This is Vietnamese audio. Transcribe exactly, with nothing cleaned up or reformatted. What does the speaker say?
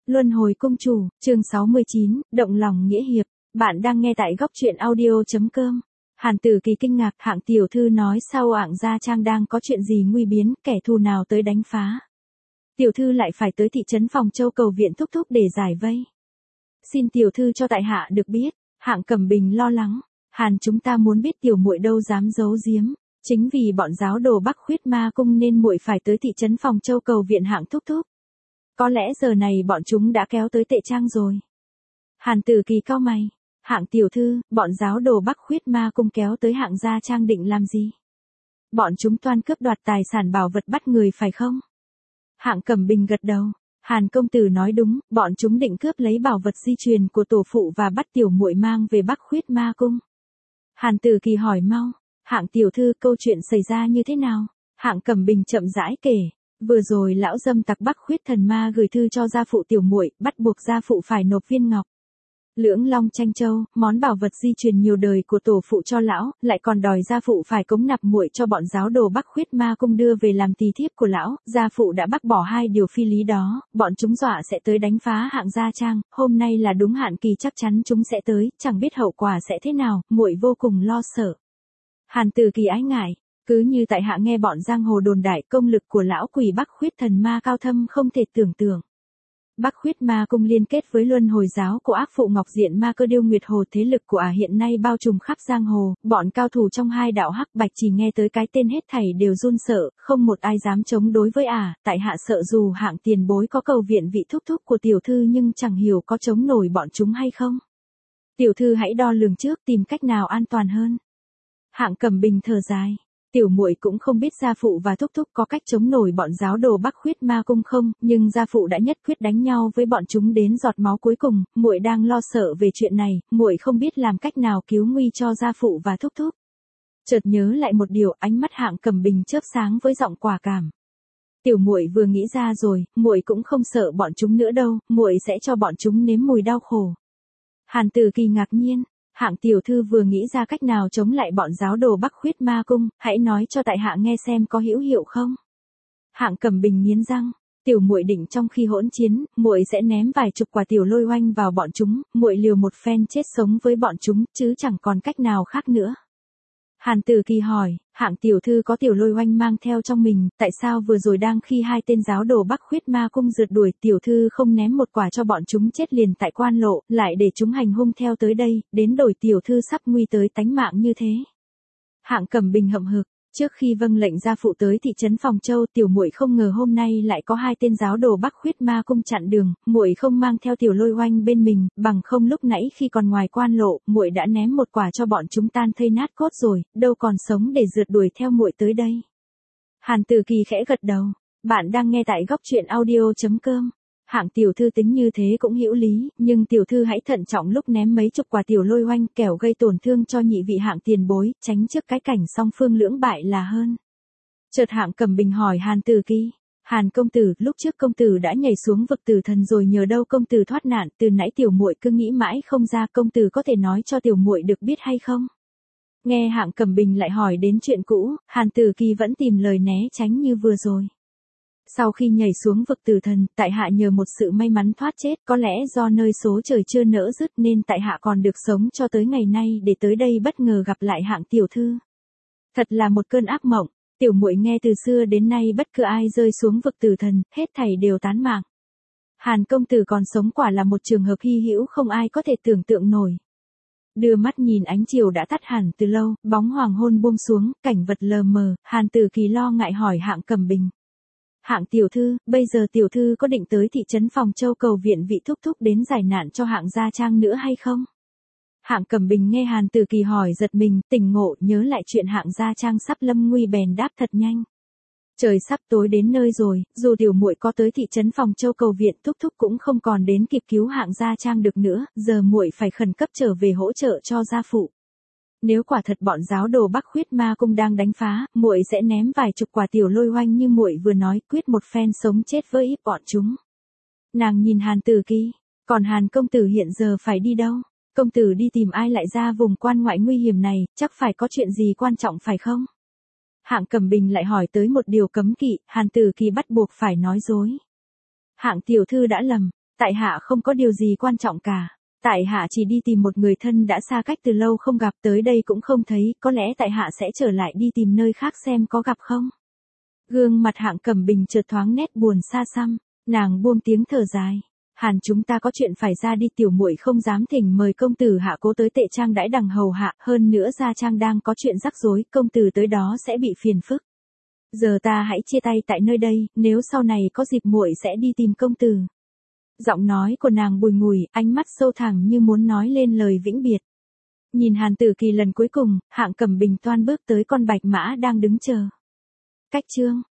Luân hồi cung chủ, chương sáu mươi chín, động lòng nghĩa hiệp. Bạn đang nghe tại góc truyện audio.com. Hàn Tử Kỳ kinh ngạc, Hạng tiểu thư nói sao Hạng gia trang đang có chuyện gì nguy biến, kẻ thù nào tới đánh phá. Tiểu thư lại phải tới thị trấn Phòng Châu cầu viện thúc thúc để giải vây. Xin tiểu thư cho tại hạ được biết. Hạng Cẩm Bình lo lắng. Hàn chúng ta muốn biết tiểu muội đâu dám giấu giếm. Chính vì bọn giáo đồ Bắc Khuyết Ma Cung nên muội phải tới thị trấn Phòng Châu cầu viện Hạng thúc thúc. Có lẽ giờ này bọn chúng đã kéo tới Tệ Trang rồi. Hàn Tử Kỳ cau mày. Hạng tiểu thư, bọn giáo đồ Bắc Khuyết Ma Cung kéo tới Hạng gia trang định làm gì? Bọn chúng toan cướp đoạt tài sản bảo vật bắt người phải không? Hạng Cẩm Bình gật đầu. Hàn công tử nói đúng, bọn chúng định cướp lấy bảo vật di truyền của tổ phụ và bắt tiểu muội mang về Bắc Khuyết Ma Cung. Hàn Tử Kỳ hỏi mau. Hạng tiểu thư, câu chuyện xảy ra như thế nào? Hạng Cẩm Bình chậm rãi kể. Vừa rồi lão dâm tặc Bắc Khuyết thần ma gửi thư cho gia phụ tiểu muội, bắt buộc gia phụ phải nộp viên ngọc Lưỡng Long Tranh Châu, món bảo vật di truyền nhiều đời của tổ phụ cho lão, lại còn đòi gia phụ phải cống nạp muội cho bọn giáo đồ Bắc Khuyết Ma Cung đưa về làm tỳ thiếp của lão. Gia phụ đã bác bỏ hai điều phi lý đó, bọn chúng dọa sẽ tới đánh phá Hạng gia trang, hôm nay là đúng hạn kỳ chắc chắn chúng sẽ tới, chẳng biết hậu quả sẽ thế nào, muội vô cùng lo sợ. Hàn Tử Kỳ ái ngại. Cứ như tại hạ nghe bọn giang hồ đồn đại, công lực của lão quỷ Bắc Khuyết thần ma cao thâm không thể tưởng tượng. Bắc Khuyết Ma Cung liên kết với Luân Hồi giáo của ác phụ Ngọc Diện Ma Cơ Điêu Nguyệt Hồ, thế lực của ả à hiện nay bao trùm khắp giang hồ, bọn cao thủ trong hai đạo hắc bạch chỉ nghe tới cái tên hết thảy đều run sợ, không một ai dám chống đối với ả, à, tại hạ sợ dù Hạng tiền bối có cầu viện vị thúc thúc của tiểu thư nhưng chẳng hiểu có chống nổi bọn chúng hay không. Tiểu thư hãy đo lường trước tìm cách nào an toàn hơn. Hạng Cẩm Bình thở dài. Tiểu muội cũng không biết gia phụ và thúc thúc có cách chống nổi bọn giáo đồ Bắc Khuyết Ma Cung không, nhưng gia phụ đã nhất quyết đánh nhau với bọn chúng đến giọt máu cuối cùng, muội đang lo sợ về chuyện này, muội không biết làm cách nào cứu nguy cho gia phụ và thúc thúc. Chợt nhớ lại một điều, ánh mắt Hạng Cẩm Bình chớp sáng với giọng quả cảm. Tiểu muội vừa nghĩ ra rồi, muội cũng không sợ bọn chúng nữa đâu, muội sẽ cho bọn chúng nếm mùi đau khổ. Hàn Tử Kỳ ngạc nhiên. Hạng tiểu thư vừa nghĩ ra cách nào chống lại bọn giáo đồ Bắc Khuyết Ma Cung, hãy nói cho tại hạ nghe xem có hữu hiệu không. Hạng Cẩm Bình nghiến răng, tiểu muội định trong khi hỗn chiến, muội sẽ ném vài chục quả tiểu lôi oanh vào bọn chúng, muội liều một phen chết sống với bọn chúng, chứ chẳng còn cách nào khác nữa. Hàn Tử Kỳ hỏi, Hạng tiểu thư có tiểu lôi oanh mang theo trong mình, tại sao vừa rồi đang khi hai tên giáo đồ Bắc Khuyết Ma Cung rượt đuổi tiểu thư không ném một quả cho bọn chúng chết liền tại quan lộ, lại để chúng hành hung theo tới đây, đến đổi tiểu thư sắp nguy tới tánh mạng như thế. Hạng Cẩm Bình hậm hực, trước khi vâng lệnh gia phụ tới thị trấn Phòng Châu, tiểu muội không ngờ hôm nay lại có hai tên giáo đồ Bắc Khuyết Ma Cung chặn đường, muội không mang theo tiểu lôi oanh bên mình, bằng không lúc nãy khi còn ngoài quan lộ, muội đã ném một quả cho bọn chúng tan thây nát cốt rồi, đâu còn sống để rượt đuổi theo muội tới đây. Hàn Tử Kỳ khẽ gật đầu. Bạn đang nghe tại góc truyện audio.com. Hạng tiểu thư tính như thế cũng hữu lý, nhưng tiểu thư hãy thận trọng lúc ném mấy chục quả tiểu lôi oanh, kẻo gây tổn thương cho nhị vị Hạng tiền bối, tránh trước cái cảnh song phương lưỡng bại là hơn. Chợt Hạng Cẩm Bình hỏi Hàn Tử Kỳ, Hàn công tử, lúc trước công tử đã nhảy xuống vực tử thần rồi, nhờ đâu công tử thoát nạn, từ nãy tiểu muội cứ nghĩ mãi không ra, công tử có thể nói cho tiểu muội được biết hay không? Nghe Hạng Cẩm Bình lại hỏi đến chuyện cũ, Hàn Tử Kỳ vẫn tìm lời né tránh như vừa rồi. Sau khi nhảy xuống vực tử thần, tại hạ nhờ một sự may mắn thoát chết, có lẽ do nơi số trời chưa nỡ dứt nên tại hạ còn được sống cho tới ngày nay để tới đây bất ngờ gặp lại Hạng tiểu thư. Thật là một cơn ác mộng, tiểu muội nghe từ xưa đến nay bất cứ ai rơi xuống vực tử thần, hết thảy đều tán mạng. Hàn công tử còn sống quả là một trường hợp hy hữu không ai có thể tưởng tượng nổi. Đưa mắt nhìn ánh chiều đã tắt hẳn từ lâu, bóng hoàng hôn buông xuống, cảnh vật lờ mờ, Hàn Tử Kỳ lo ngại hỏi Hạng Cẩm Bình. Hạng tiểu thư, bây giờ tiểu thư có định tới thị trấn Phòng Châu cầu viện vị thúc thúc đến giải nạn cho Hạng gia trang nữa hay không? Hạng Cẩm Bình nghe Hàn Tử Kỳ hỏi giật mình, tỉnh ngộ, nhớ lại chuyện Hạng gia trang sắp lâm nguy bèn đáp thật nhanh. Trời sắp tối đến nơi rồi, dù tiểu muội có tới thị trấn Phòng Châu cầu viện thúc thúc cũng không còn đến kịp cứu Hạng gia trang được nữa, giờ muội phải khẩn cấp trở về hỗ trợ cho gia phụ. Nếu quả thật bọn giáo đồ Bắc Khuyết Ma Cung đang đánh phá, muội sẽ ném vài chục quả tiểu lôi oanh như muội vừa nói, quyết một phen sống chết với ít bọn chúng. Nàng nhìn Hàn Tử Kỳ, còn Hàn công tử hiện giờ phải đi đâu? Công tử đi tìm ai lại ra vùng quan ngoại nguy hiểm này, chắc phải có chuyện gì quan trọng phải không? Hạng Cẩm Bình lại hỏi tới một điều cấm kỵ, Hàn Tử Kỳ bắt buộc phải nói dối. Hạng tiểu thư đã lầm, Tại hạ không có điều gì quan trọng cả. Tại hạ chỉ đi tìm một người thân đã xa cách từ lâu không gặp, tới đây cũng không thấy, có lẽ tại hạ sẽ trở lại đi tìm nơi khác xem có gặp không. Gương mặt Hạng Cẩm Bình chợt thoáng nét buồn xa xăm, nàng buông tiếng thở dài. Hàn, chúng ta có chuyện phải ra đi, tiểu muội không dám thỉnh mời công tử Hạ Cố tới Tệ Trang đãi đằng hầu hạ, hơn nữa gia trang đang có chuyện rắc rối, công tử tới đó sẽ bị phiền phức. Giờ ta hãy chia tay tại nơi đây, nếu sau này có dịp muội sẽ đi tìm công tử. Giọng nói của nàng bùi ngùi, ánh mắt sâu thẳm như muốn nói lên lời vĩnh biệt. Nhìn Hàn Tử Kỳ lần cuối cùng, Hạng Cẩm Bình toan bước tới con bạch mã đang đứng chờ. Cách chương